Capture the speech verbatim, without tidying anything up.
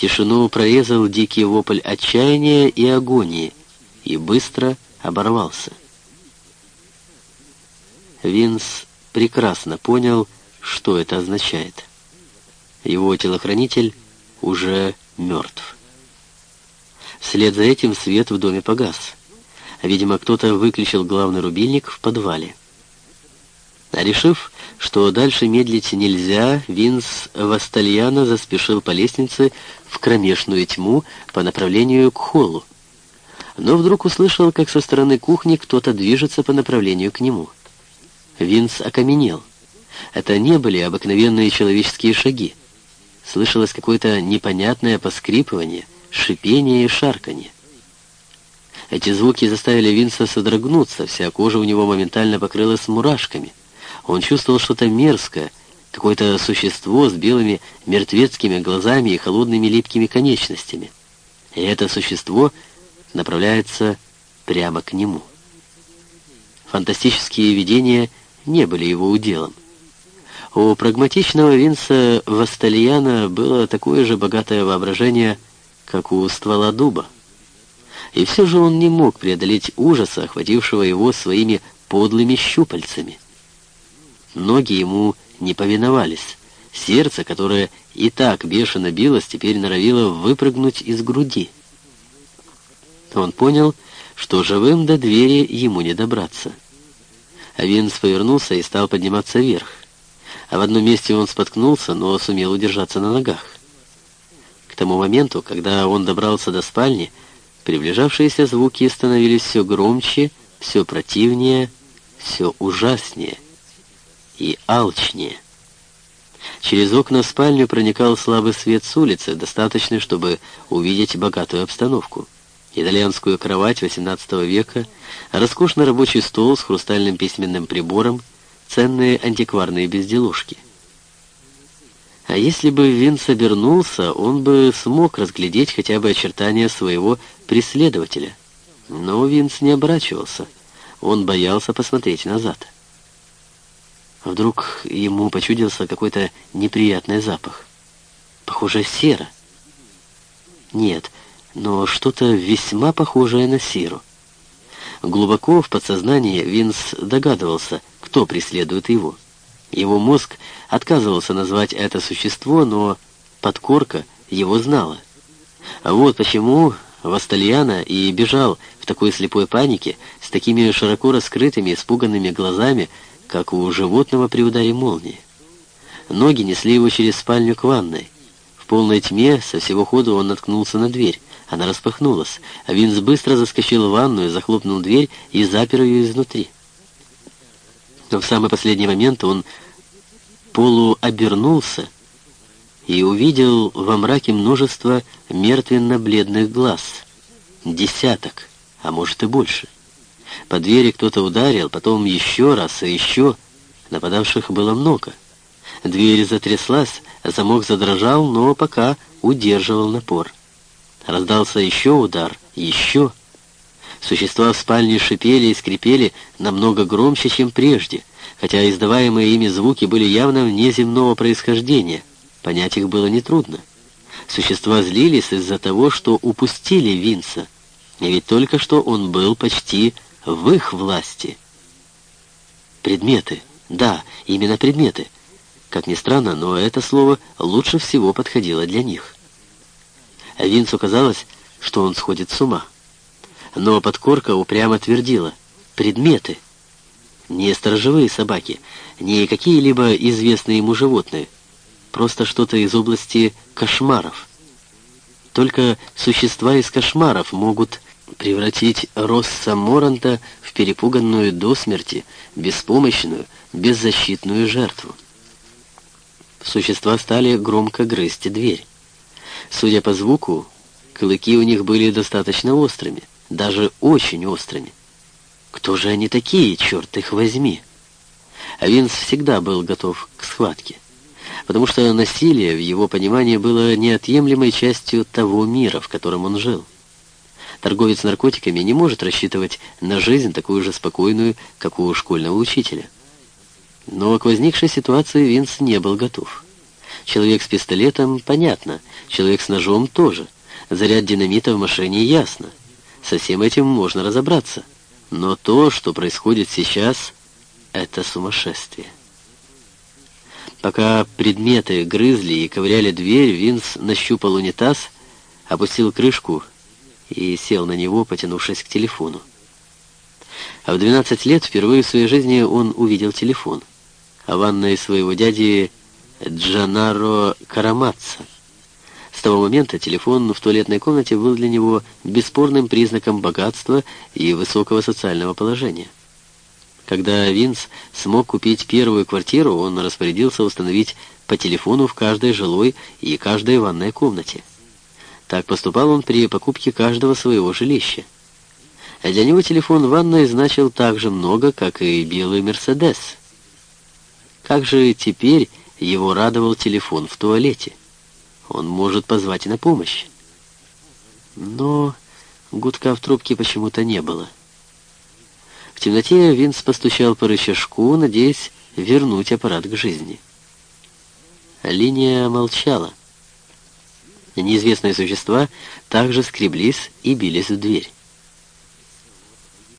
Тишину прорезал дикий вопль отчаяния и агонии и быстро оборвался. Винс прекрасно понял, что это означает. Его телохранитель уже мертв. Вслед за этим свет в доме погас. Видимо, кто-то выключил главный рубильник в подвале. А решив, что дальше медлить нельзя, Винс Вастальяно заспешил по лестнице в кромешную тьму по направлению к холлу. Но вдруг услышал, как со стороны кухни кто-то движется по направлению к нему. Винс окаменел. Это не были обыкновенные человеческие шаги. Слышалось какое-то непонятное поскрипывание, шипение и шарканье. Эти звуки заставили Винса содрогнуться, вся кожа у него моментально покрылась мурашками. Он чувствовал что-то мерзкое, какое-то существо с белыми мертвецкими глазами и холодными липкими конечностями. И это существо направляется прямо к нему. Фантастические видения не были его уделом. У прагматичного Винса Вастальяно было такое же богатое воображение, как у ствола дуба. И все же он не мог преодолеть ужаса, охватившего его своими подлыми щупальцами. Ноги ему не повиновались. Сердце, которое и так бешено билось, теперь норовило выпрыгнуть из груди. Он понял, что живым до двери ему не добраться. А Винс повернулся и стал подниматься вверх. А в одном месте он споткнулся, но сумел удержаться на ногах. К тому моменту, когда он добрался до спальни, приближавшиеся звуки становились все громче, все противнее, все ужаснее и алчнее. Через окна в спальню проникал слабый свет с улицы, достаточный, чтобы увидеть богатую обстановку. Итальянскую кровать восемнадцатого века, роскошный рабочий стол с хрустальным письменным прибором, ценные антикварные безделушки. А если бы Винс обернулся, он бы смог разглядеть хотя бы очертания своего преследователя. Но Винс не оборачивался. Он боялся посмотреть назад. Вдруг ему почудился какой-то неприятный запах. Похоже, сера. Нет, но что-то весьма похожее на серу. Глубоко в подсознании Винс догадывался, кто преследует его. Его мозг отказывался назвать это существо, но подкорка его знала. А вот почему Вастальяно и бежал в такой слепой панике, с такими широко раскрытыми, испуганными глазами, как у животного при ударе молнии. Ноги несли его через спальню к ванной. В полной тьме со всего ходу он наткнулся на дверь. Она распахнулась, а Винс быстро заскочил в ванную, захлопнул дверь и запер ее изнутри. Но в самый последний момент он полуобернулся и увидел во мраке множество мертвенно-бледных глаз. Десяток, а может и больше. По двери кто-то ударил, потом еще раз и еще. Нападавших было много. Дверь затряслась, замок задрожал, но пока удерживал напор. Раздался еще удар, еще. Существа в спальне шипели и скрипели намного громче, чем прежде, хотя издаваемые ими звуки были явно внеземного происхождения. Понять их было нетрудно. Существа злились из-за того, что упустили Винса, и ведь только что он был почти в их власти. Предметы. Да, именно предметы. Как ни странно, но это слово лучше всего подходило для них. А Винсу казалось, что он сходит с ума. Но подкорка упрямо твердила: предметы. Не сторожевые собаки, не какие-либо известные ему животные. Просто что-то из области кошмаров. Только существа из кошмаров могут превратить Росса Моранта в перепуганную до смерти, беспомощную, беззащитную жертву. Существа стали громко грызть дверь. Судя по звуку, клыки у них были достаточно острыми, даже очень острыми. Кто же они такие, черт их возьми? А Винс всегда был готов к схватке, потому что насилие в его понимании было неотъемлемой частью того мира, в котором он жил. Торговец наркотиками не может рассчитывать на жизнь такую же спокойную, как у школьного учителя. Но к возникшей ситуации Винс не был готов. Человек с пистолетом — понятно, человек с ножом тоже. Заряд динамита в машине — ясно. Со всем этим можно разобраться. Но то, что происходит сейчас, — это сумасшествие. Пока предметы грызли и ковыряли дверь, Винс нащупал унитаз, опустил крышку и сел на него, потянувшись к телефону. А в двенадцать лет впервые в своей жизни он увидел телефон. А в ванной своего дяди Джанаро Караматца. С того момента телефон в туалетной комнате был для него бесспорным признаком богатства и высокого социального положения. Когда Винс смог купить первую квартиру, он распорядился установить по телефону в каждой жилой и каждой ванной комнате. Так поступал он при покупке каждого своего жилища. А для него телефон в ванной значил так же много, как и белый «Мерседес». Как же теперь его радовал телефон в туалете? Он может позвать на помощь. Но гудка в трубке почему-то не было. В темноте Винс постучал по рычажку, надеясь вернуть аппарат к жизни. Линия молчала. Неизвестные существа также скреблись и бились в дверь.